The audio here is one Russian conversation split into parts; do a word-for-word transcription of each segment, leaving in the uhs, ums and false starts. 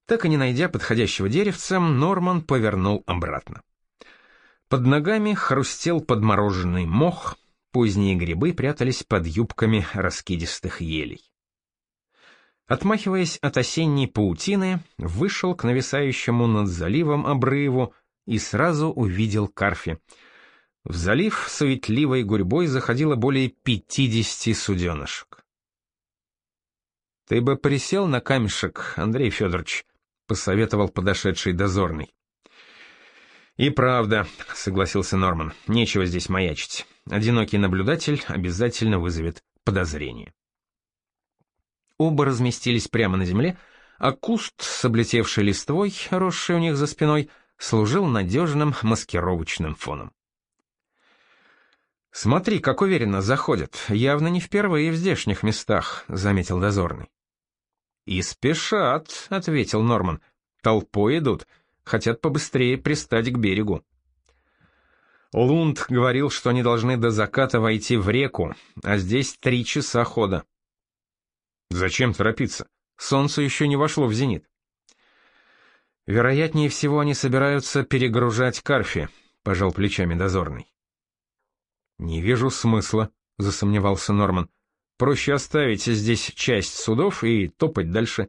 Так и не найдя подходящего деревца, Норман повернул обратно. Под ногами хрустел подмороженный мох, поздние грибы прятались под юбками раскидистых елей. Отмахиваясь от осенней паутины, вышел к нависающему над заливом обрыву и сразу увидел карфи. В залив суетливой гурьбой заходило более пятидесяти суденышек. «Ты бы присел на камешек, Андрей Федорович», — посоветовал подошедший дозорный. «И правда», — согласился Норман, — «нечего здесь маячить. Одинокий наблюдатель обязательно вызовет подозрение». Оба разместились прямо на земле, а куст с облетевшей листвой, росший у них за спиной, служил надежным маскировочным фоном. «Смотри, как уверенно заходят, явно не впервые в здешних местах», — заметил дозорный. «И спешат», — ответил Норман, — «толпой идут, хотят побыстрее пристать к берегу». Лунд говорил, что они должны до заката войти в реку, а здесь три часа хода. «Зачем торопиться? Солнце еще не вошло в зенит». «Вероятнее всего, они собираются перегружать карфи», — пожал плечами дозорный. «Не вижу смысла», — засомневался Норман. «Проще оставить здесь часть судов и топать дальше».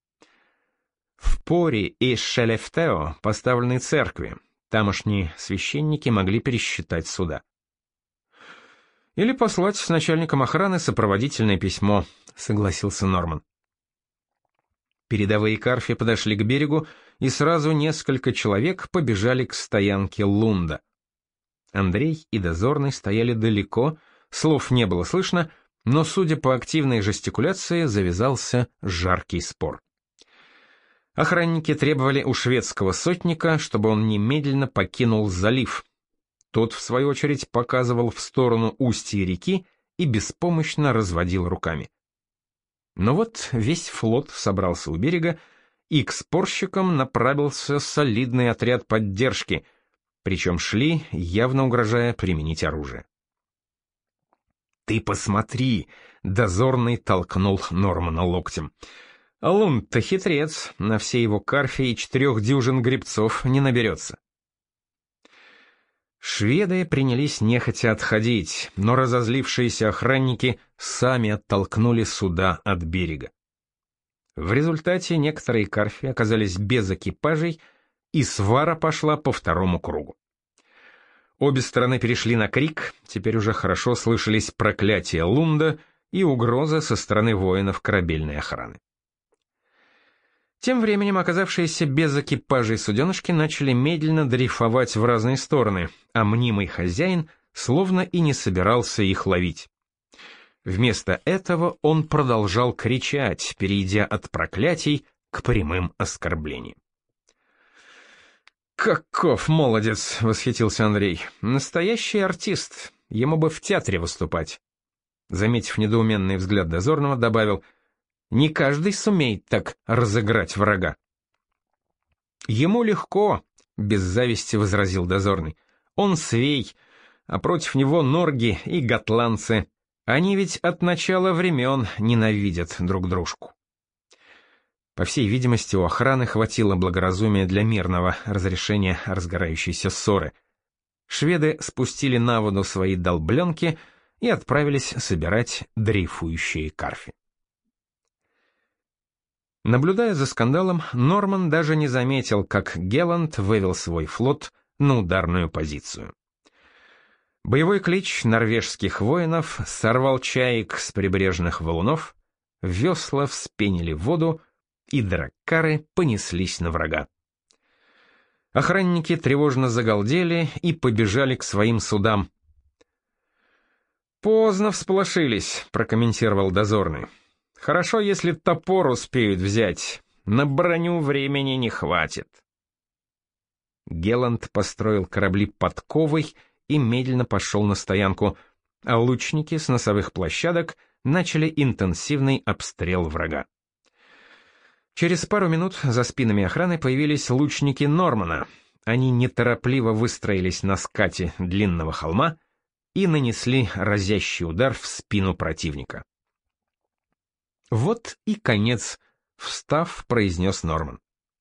В Поре и Шелефтео поставлены церкви. Тамошние священники могли пересчитать суда. «Или послать с начальником охраны сопроводительное письмо», — согласился Норман. Передовые карфи подошли к берегу, и сразу несколько человек побежали к стоянке Лунда. Андрей и дозорный стояли далеко, слов не было слышно, но, судя по активной жестикуляции, завязался жаркий спор. Охранники требовали у шведского сотника, чтобы он немедленно покинул залив. Тот, в свою очередь, показывал в сторону устья реки и беспомощно разводил руками. Но вот весь флот собрался у берега, и к спорщикам направился солидный отряд поддержки, причем шли, явно угрожая применить оружие. «Ты посмотри!» — дозорный толкнул Нормана локтем. «Лунд-то хитрец, на все его карфи и четырех дюжин гребцов не наберется». Шведы принялись нехотя отходить, но разозлившиеся охранники сами оттолкнули суда от берега. В результате некоторые карфи оказались без экипажей, и свара пошла по второму кругу. Обе стороны перешли на крик, теперь уже хорошо слышались проклятия Лунда и угроза со стороны воинов корабельной охраны. Тем временем оказавшиеся без экипажей суденышки начали медленно дрейфовать в разные стороны, а мнимый хозяин словно и не собирался их ловить. Вместо этого он продолжал кричать, перейдя от проклятий к прямым оскорблениям. «Каков молодец!» — восхитился Андрей. «Настоящий артист, ему бы в театре выступать». Заметив недоуменный взгляд дозорного, добавил: «Не каждый сумеет так разыграть врага». «Ему легко», — без зависти возразил дозорный. «Он свей, а против него норги и готландцы. Они ведь от начала времен ненавидят друг дружку». По всей видимости, у охраны хватило благоразумия для мирного разрешения разгорающейся ссоры. Шведы спустили на воду свои долбленки и отправились собирать дрейфующие карфи. Наблюдая за скандалом, Норман даже не заметил, как Геланд вывел свой флот на ударную позицию. Боевой клич норвежских воинов сорвал чаек с прибрежных валунов, весла вспенили воду, и драккары понеслись на врага. Охранники тревожно загалдели и побежали к своим судам. «Поздно всполошились», — прокомментировал дозорный. «Хорошо, если топор успеют взять. На броню времени не хватит». Геланд построил корабли подковой и медленно пошел на стоянку, а лучники с носовых площадок начали интенсивный обстрел врага. Через пару минут за спинами охраны появились лучники Нормана. Они неторопливо выстроились на скате длинного холма и нанесли разящий удар в спину противника. «Вот и конец», — встав, произнес Норман.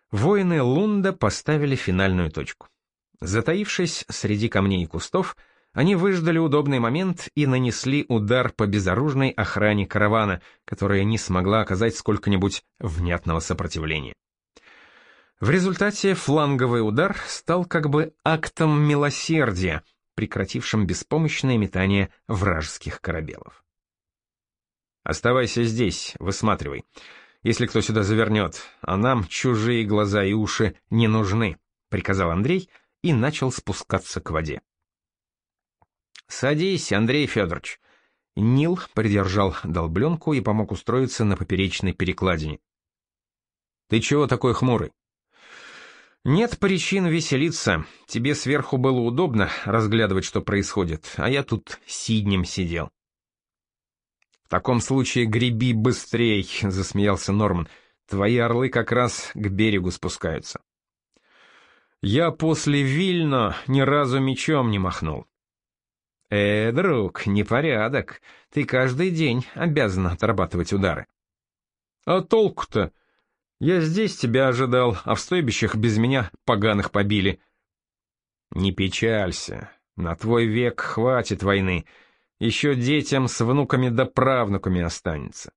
воины Лунда поставили финальную точку. Затаившись среди камней и кустов, они выждали удобный момент и нанесли удар по безоружной охране каравана, которая не смогла оказать сколько-нибудь внятного сопротивления. В результате фланговый удар стал как бы актом милосердия, прекратившим беспомощное метание вражеских корабелов. «Оставайся здесь, высматривай, если кто сюда завернет, а нам чужие глаза и уши не нужны», — приказал Андрей и начал спускаться к воде. «Садись, Андрей Федорович». Нил придержал долбленку и помог устроиться на поперечной перекладине. «Ты чего такой хмурый?» «Нет причин веселиться. Тебе сверху было удобно разглядывать, что происходит, а я тут сиднем сидел». «В таком случае греби быстрей», — засмеялся Норман. «Твои орлы как раз к берегу спускаются». «Я после Вильно ни разу мечом не махнул». «Э, друг, непорядок. Ты каждый день обязан отрабатывать удары». «А толку-то? Я здесь тебя ожидал, а в стойбищах без меня поганых побили». «Не печалься. На твой век хватит войны. Еще детям с внуками да правнуками останется».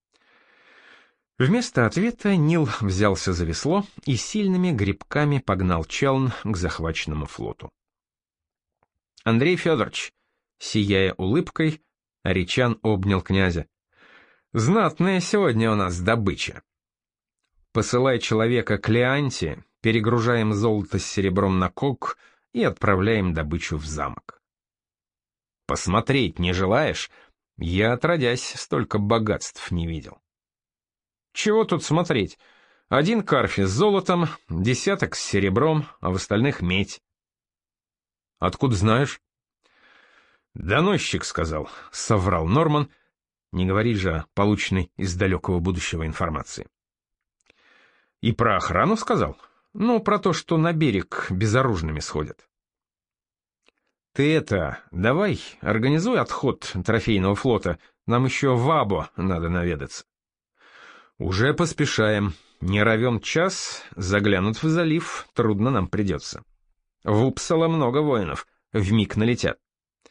Вместо ответа Нил взялся за весло и сильными гребками погнал челн к захваченному флоту. «Андрей Федорович», сияя улыбкой, Аричан обнял князя. «Знатная сегодня у нас добыча. Посылай человека к Леанте, перегружаем золото с серебром на кок и отправляем добычу в замок». «Посмотреть не желаешь? Я, отродясь, столько богатств не видел». «Чего тут смотреть? Один карфи с золотом, десяток с серебром, а в остальных медь». «Откуда знаешь?» «Доносчик сказал», — соврал Норман. Не говори же о полученной из далекого будущего информации. «И про охрану сказал? Ну, про то, что на берег безоружными сходят». «Ты это, давай, организуй отход трофейного флота, нам еще в Або надо наведаться». «Уже поспешаем. Не равен час, заглянут в залив, трудно нам придется. В Упсала много воинов, вмиг налетят».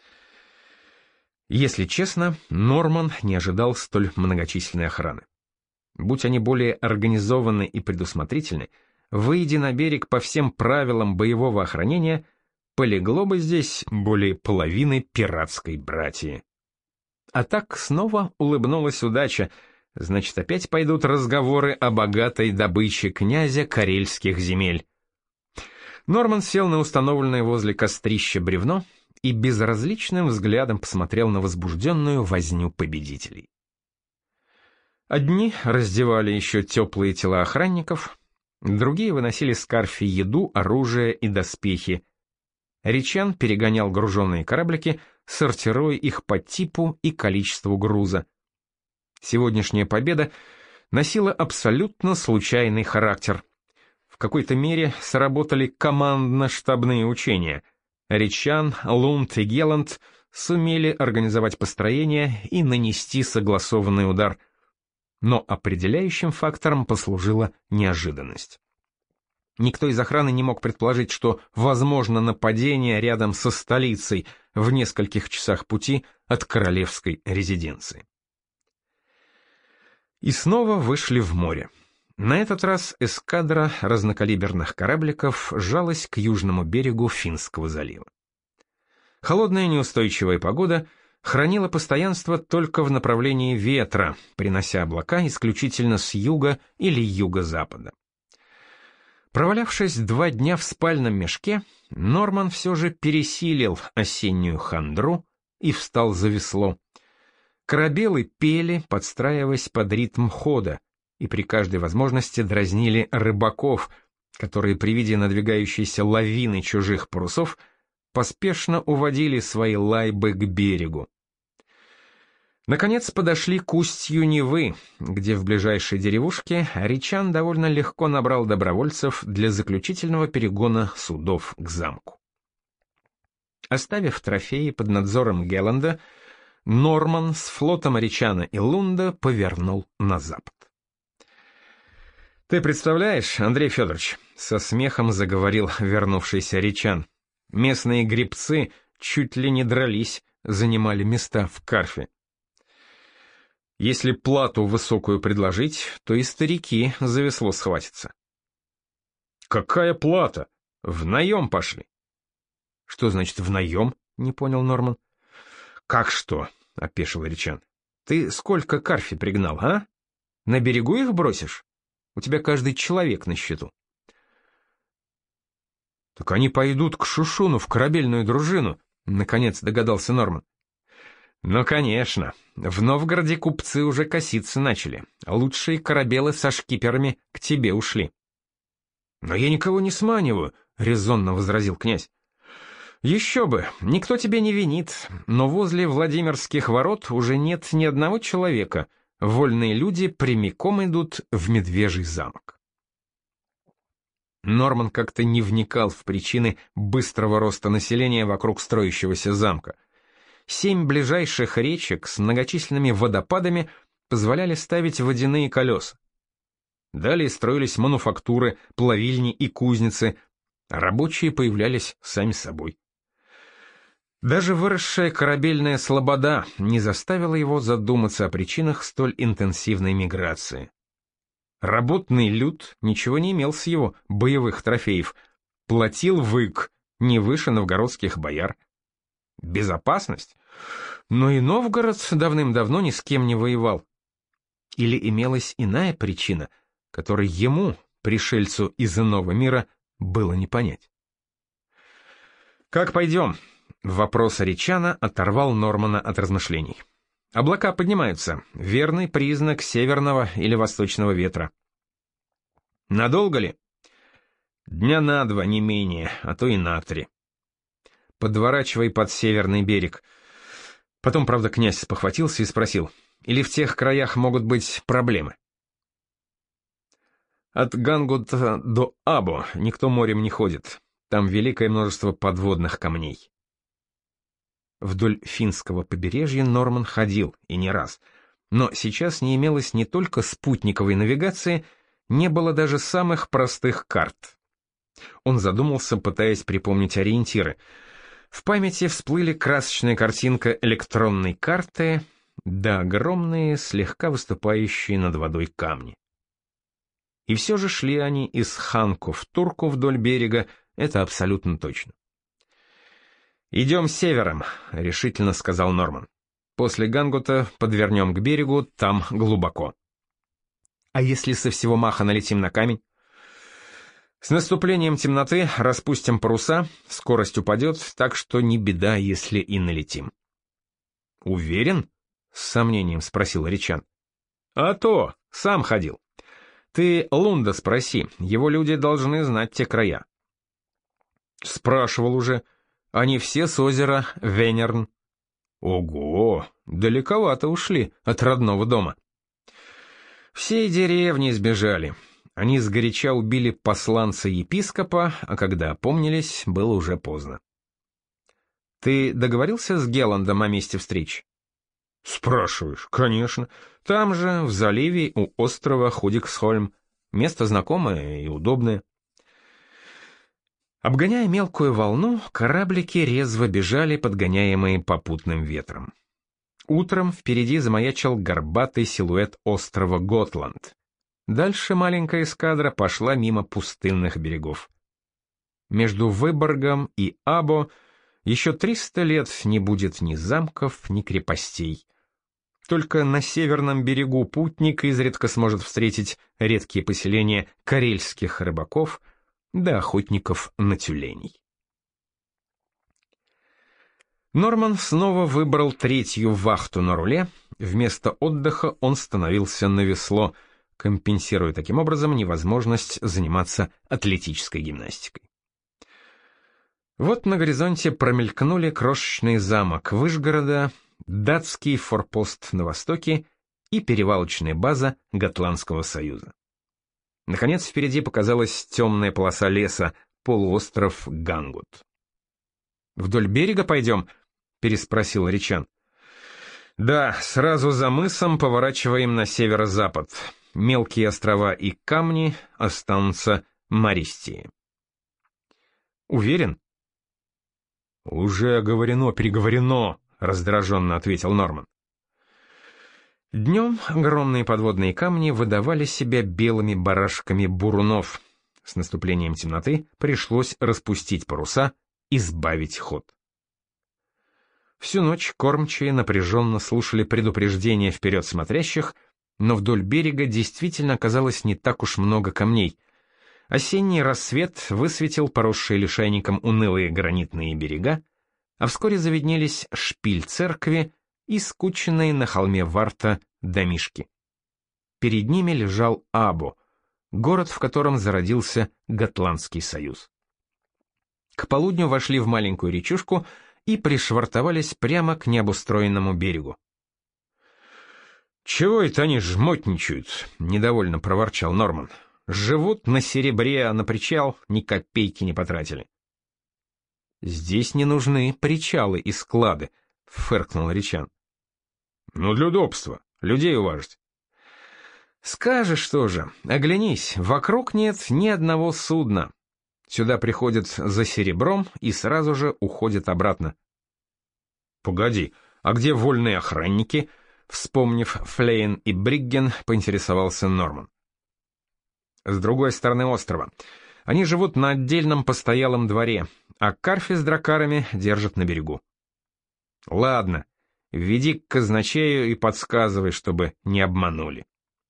Если честно, Норман не ожидал столь многочисленной охраны. Будь они более организованы и предусмотрительны, выйдя на берег по всем правилам боевого охранения, полегло бы здесь более половины пиратской братьи. А так снова улыбнулась удача, значит, опять пойдут разговоры о богатой добыче князя карельских земель. Норман сел на установленное возле кострища бревно и безразличным взглядом посмотрел на возбужденную возню победителей. Одни раздевали еще теплые тела охранников, другие выносили с Карфи еду, оружие и доспехи. Аричан перегонял груженные кораблики, сортируя их по типу и количеству груза. Сегодняшняя победа носила абсолютно случайный характер. В какой-то мере сработали командно-штабные учения. Аричан, Лунд и Геланд сумели организовать построение и нанести согласованный удар. Но определяющим фактором послужила неожиданность. Никто из охраны не мог предположить, что возможно нападение рядом со столицей в нескольких часах пути от королевской резиденции. И снова вышли в море. На этот раз эскадра разнокалиберных корабликов жалась к южному берегу Финского залива. Холодная неустойчивая погода хранила постоянство только в направлении ветра, принося облака исключительно с юга или юго-запада. Провалявшись два дня в спальном мешке, Норман все же пересилил осеннюю хандру и встал за весло. Корабелы пели, подстраиваясь под ритм хода, и при каждой возможности дразнили рыбаков, которые при виде надвигающейся лавины чужих парусов поспешно уводили свои лайбы к берегу. Наконец подошли к устью Невы, где в ближайшей деревушке Аричан довольно легко набрал добровольцев для заключительного перегона судов к замку. Оставив трофеи под надзором Геланда, Норман с флотом Аричана и Лунда повернул на запад. «Ты представляешь, Андрей Федорович», — со смехом заговорил вернувшийся Речан, «местные гребцы чуть ли не дрались, занимали места в карфе. Если плату высокую предложить, то и старики за весло схватятся». «Какая плата? В наем пошли». «Что значит в наем?» — не понял Норман. «Как что?» — опешил Речан. «Ты сколько карфи пригнал, а? На берегу их бросишь? У тебя каждый человек на счету». «Так они пойдут к Шушуну в корабельную дружину», — наконец догадался Норман. «Ну, конечно. В Новгороде купцы уже коситься начали. Лучшие корабелы со шкиперами к тебе ушли». «Но я никого не сманиваю», — резонно возразил князь. «Еще бы, никто тебя не винит, но возле Владимирских ворот уже нет ни одного человека. Вольные люди прямиком идут в Медвежий замок». Норман как-то не вникал в причины быстрого роста населения вокруг строящегося замка. Семь ближайших речек с многочисленными водопадами позволяли ставить водяные колеса. Далее строились мануфактуры, плавильни и кузницы, а рабочие появлялись сами собой. Даже выросшая корабельная слобода не заставила его задуматься о причинах столь интенсивной миграции. Работный люд ничего не имел с его боевых трофеев, платил вык не выше новгородских бояр. Безопасность? Но и Новгород давным-давно ни с кем не воевал. Или имелась иная причина, которой ему, пришельцу из иного мира, было не понять. «Как пойдем?» — вопрос Речана оторвал Нормана от размышлений. «Облака поднимаются, верный признак северного или восточного ветра». «Надолго ли?» «Дня на два, не менее, а то и на три». «Подворачивай под северный берег». Потом, правда, князь спохватился и спросил, «Или в тех краях могут быть проблемы?» «От Гангута до Або никто морем не ходит, там великое множество подводных камней». Вдоль финского побережья Норман ходил, и не раз, но сейчас не имелось не только спутниковой навигации, не было даже самых простых карт. Он задумался, пытаясь припомнить ориентиры. В памяти всплыли красочная картинка электронной карты, да огромные, слегка выступающие над водой камни. И все же шли они из Ханку в Турку вдоль берега, это абсолютно точно. «Идем севером», — решительно сказал Норман. «После Гангута подвернем к берегу, там глубоко». «А если со всего маха налетим на камень?» «С наступлением темноты распустим паруса, скорость упадет, так что не беда, если и налетим». «Уверен?» — с сомнением спросил Речан. «А то, сам ходил. Ты Лунда спроси, его люди должны знать те края». «Спрашивал уже. Они все с озера Венерн». «Ого, далековато ушли от родного дома». «Всей деревни сбежали. Они сгоряча убили посланца-епископа, а когда опомнились, было уже поздно». «Ты договорился с Геландом о месте встречи?» «Спрашиваешь, конечно. Там же, в заливе у острова Худиксхольм. Место знакомое и удобное». Обгоняя мелкую волну, кораблики резво бежали, подгоняемые попутным ветром. Утром впереди замаячил горбатый силуэт острова Готланд. Дальше маленькая эскадра пошла мимо пустынных берегов. Между Выборгом и Або еще триста лет не будет ни замков, ни крепостей. Только на северном берегу путник изредка сможет встретить редкие поселения карельских рыбаков да охотников на тюленей. Норман снова выбрал третью вахту на руле, вместо отдыха он становился на весло, компенсируя таким образом невозможность заниматься атлетической гимнастикой. Вот на горизонте промелькнули крошечный замок Вышгорода, датский форпост на востоке и перевалочная база Готландского союза. Наконец впереди показалась темная полоса леса, полуостров Гангут. «Вдоль берега пойдем?» — переспросил Речан. «Да, сразу за мысом поворачиваем на северо-запад. мелкие острова и камни останутся мористее. Уверен? Уже оговорено, переговорено, раздраженно ответил Норман. Днем огромные подводные камни выдавали себя белыми барашками бурунов. С наступлением темноты пришлось распустить паруса и сбавить ход. Всю ночь кормчие напряженно слушали предупреждения вперед смотрящих, но вдоль берега действительно оказалось не так уж много камней. Осенний рассвет высветил поросшие лишайником унылые гранитные берега, а вскоре завиднелись шпиль церкви и скученные на холме Варта домишки. Перед ними лежал Абу, город, в котором зародился Готландский союз. К полудню вошли в маленькую речушку и пришвартовались прямо к необустроенному берегу. «Чего это они жмотничают?» — недовольно проворчал Норман. «Живут на серебре, а на причал ни копейки не потратили». «Здесь не нужны причалы и склады», — фыркнул Ричан. «Ну, для удобства. Людей уважить». «Скажешь тоже. Оглянись, вокруг нет ни одного судна. Сюда приходят за серебром и сразу же уходят обратно». «Погоди, а где вольные охранники?» Вспомнив Флейн и Бригген, поинтересовался Норман. «С другой стороны острова. Они живут на отдельном постоялом дворе, а Карфи с дракарами держат на берегу». «Ладно, веди к казначею и подсказывай, чтобы не обманули».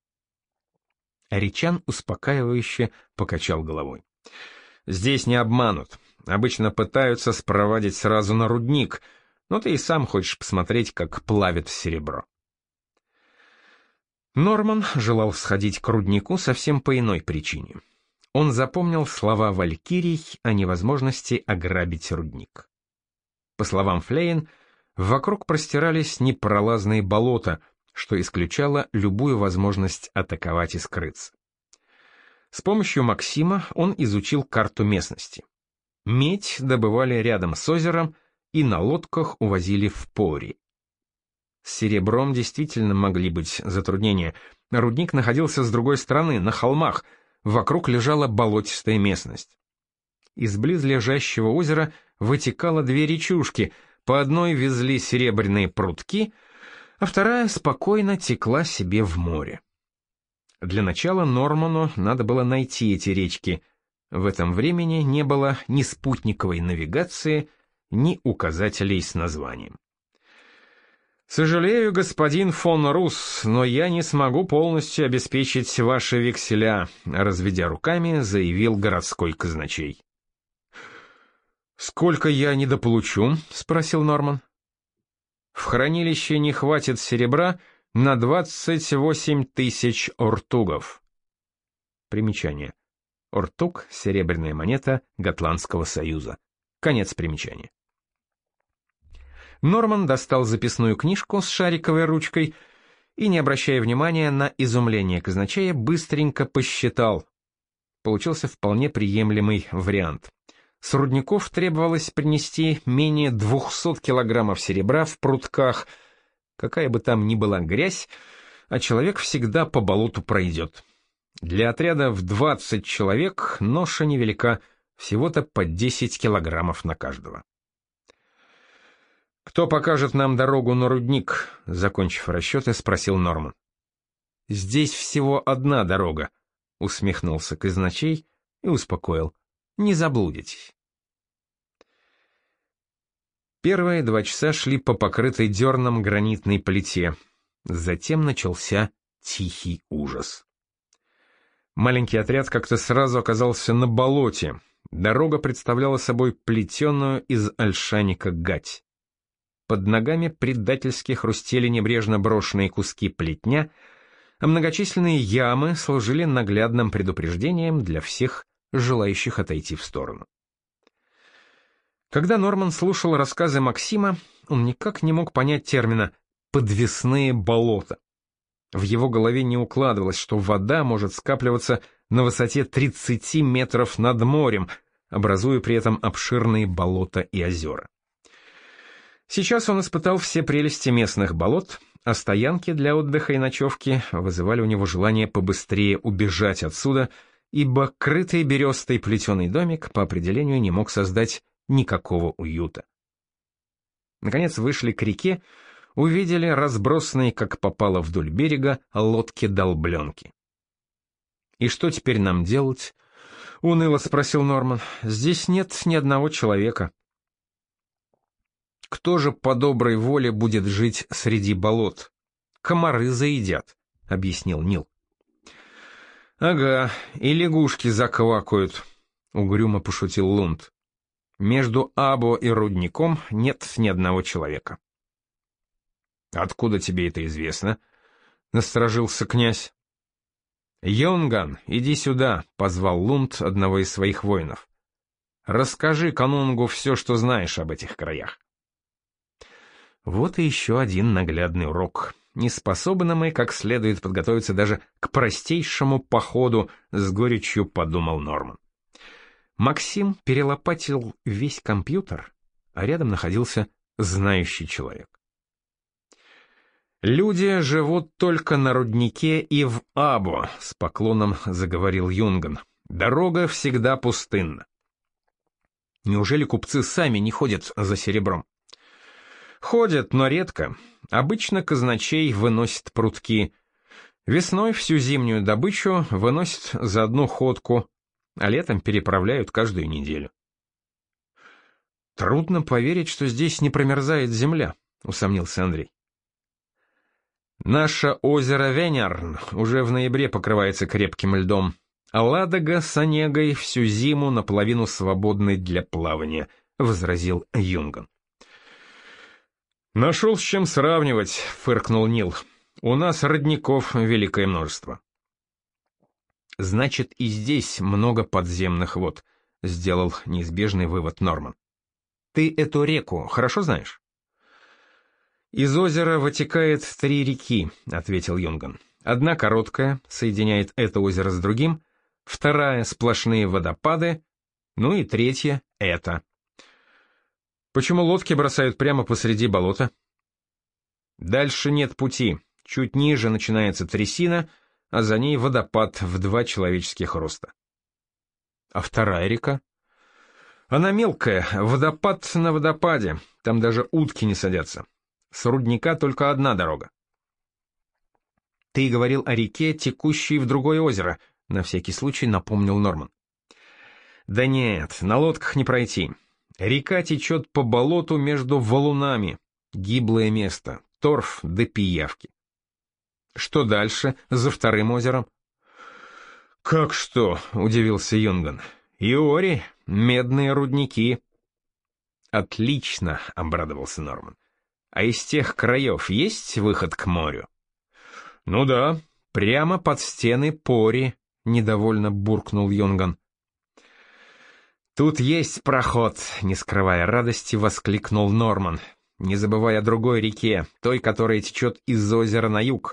Ричан успокаивающе покачал головой. «Здесь не обманут. Обычно пытаются спровадить сразу на рудник, но ты и сам хочешь посмотреть, как плавят серебро». Норман желал сходить к руднику совсем по иной причине. Он запомнил слова валькирий о невозможности ограбить рудник. По словам Флейн, вокруг простирались непролазные болота, что исключало любую возможность атаковать и скрыться. С помощью Максима он изучил карту местности. Медь добывали рядом с озером и на лодках увозили в Пори. С серебром действительно могли быть затруднения. Рудник находился с другой стороны, на холмах, вокруг лежала болотистая местность. Из близлежащего озера вытекало две речушки, по одной везли серебряные прутки, а вторая спокойно текла себе в море. Для начала Норману надо было найти эти речки. В этом времени не было ни спутниковой навигации, ни указателей с названием. «Сожалею, господин фон Рус, но я не смогу полностью обеспечить ваши векселя», разведя руками, заявил городской казначей. «Сколько я недополучу?» — спросил Норман. «В хранилище не хватит серебра на двадцать восемь тысяч ортугов». Примечание. Ортуг — серебряная монета Готландского союза. Конец примечания. Норман достал записную книжку с шариковой ручкой и, не обращая внимания на изумление казначея, быстренько посчитал. Получился вполне приемлемый вариант. С рудников требовалось принести менее двухсот килограммов серебра в прутках. Какая бы там ни была грязь, а человек всегда по болоту пройдет. Для отряда в двадцать человек ноша невелика, всего-то по десять килограммов на каждого. «Кто покажет нам дорогу на рудник?» — закончив расчеты, спросил Норман. «Здесь всего одна дорога», — усмехнулся казначей и успокоил. «Не заблудитесь». Первые два часа шли по покрытой дерном гранитной плите. Затем начался тихий ужас. Маленький отряд как-то сразу оказался на болоте. Дорога представляла собой плетеную из ольшаника гать. Под ногами предательски хрустели небрежно брошенные куски плетня, а многочисленные ямы служили наглядным предупреждением для всех желающих отойти в сторону. Когда Норман слушал рассказы Максима, он никак не мог понять термина «подвесные болота». В его голове не укладывалось, что вода может скапливаться на высоте тридцати метров над морем, образуя при этом обширные болота и озера. Сейчас он испытал все прелести местных болот а стоянки для отдыха и ночевки вызывали у него желание побыстрее убежать отсюда, ибо крытый берестой плетеный домик по определению не мог создать никакого уюта. Наконец вышли к реке, увидели разбросанные, как попало вдоль берега, лодки-долбленки. «И что теперь нам делать?» — уныло спросил Норман. «Здесь нет ни одного человека». «Кто же по доброй воле будет жить среди болот? Комары заедят», — объяснил Нил. «Ага, и лягушки заквакают», — угрюмо пошутил Лунд. «Между Або и рудником нет ни одного человека». «Откуда тебе это известно?» — насторожился князь. «Йонган, иди сюда», — позвал Лунд одного из своих воинов. «Расскажи канунгу все, что знаешь об этих краях». Вот и еще один наглядный урок. Не способны мы как следует подготовиться даже к простейшему походу, с горечью подумал Норман. Максим перелопатил весь компьютер, а рядом находился знающий человек. «Люди живут только на руднике и в Або», — с поклоном заговорил Юнган. «Дорога всегда пустынна». «Неужели купцы сами не ходят за серебром?» «Ходят, но редко. Обычно казначей выносит прутки. Весной всю зимнюю добычу выносят за одну ходку, а летом переправляют каждую неделю». «Трудно поверить, что здесь не промерзает земля», — усомнился Андрей. «Наше озеро Венерн уже в ноябре покрывается крепким льдом, а Ладога с Онегой всю зиму наполовину свободны для плавания», — возразил Юнган. «Нашел с чем сравнивать», — фыркнул Нил. «У нас родников великое множество». «Значит, и здесь много подземных вод», — сделал неизбежный вывод Норман. «Ты эту реку хорошо знаешь?» «Из озера вытекает три реки», — ответил Юнган. «Одна короткая, соединяет это озеро с другим, вторая — сплошные водопады, ну и третья — это». «Почему лодки бросают прямо посреди болота?» «Дальше нет пути. Чуть ниже начинается трясина, а за ней водопад в два человеческих роста». «А вторая река?» «Она мелкая, водопад на водопаде, там даже утки не садятся. С рудника только одна дорога». «Ты говорил о реке, текущей в другое озеро», — на всякий случай напомнил Норман. «Да нет, на лодках не пройти. Река течет по болоту между валунами. Гиблое место, торф до пиявки». «Что дальше, за вторым озером?» «Как что?» — удивился Юнган. «Иори, медные рудники». «Отлично», — обрадовался Норман. «А из тех краев есть выход к морю?» «Ну да, прямо под стены Пори», — недовольно буркнул Юнган. «Тут есть проход», — не скрывая радости, воскликнул Норман, не забывая о другой реке, той, которая течет из озера на юг.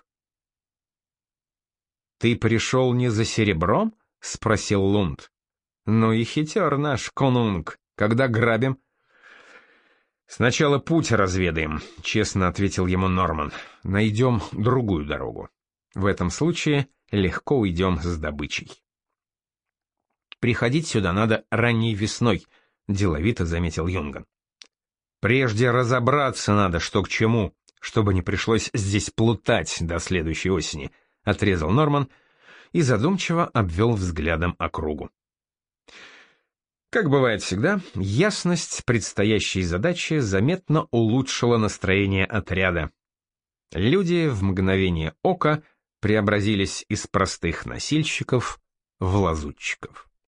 «Ты пришел не за серебром?» — спросил Лунд. «Ну и хитер наш конунг. Когда грабим?» «Сначала путь разведаем», — честно ответил ему Норман. «Найдем другую дорогу. В этом случае легко уйдем с добычей». «Приходить сюда надо ранней весной», — деловито заметил Юнган. «Прежде разобраться надо, что к чему, чтобы не пришлось здесь плутать до следующей осени», — отрезал Норман и задумчиво обвел взглядом округу. Как бывает всегда, ясность предстоящей задачи заметно улучшила настроение отряда. Люди в мгновение ока преобразились из простых носильщиков в лазутчиков.